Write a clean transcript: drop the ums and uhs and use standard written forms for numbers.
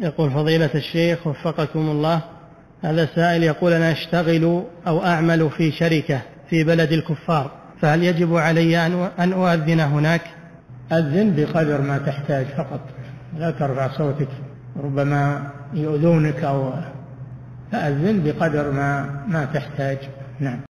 يقول فضيلة الشيخ وفقكم الله، هذا سائل يقول أنا أشتغل أو أعمل في شركة في بلد الكفار، فهل يجب علي أن أؤذن هناك؟ أذن بقدر ما تحتاج فقط، لا ترفع صوتك، ربما يؤذونك، أو فأذن بقدر ما تحتاج. نعم.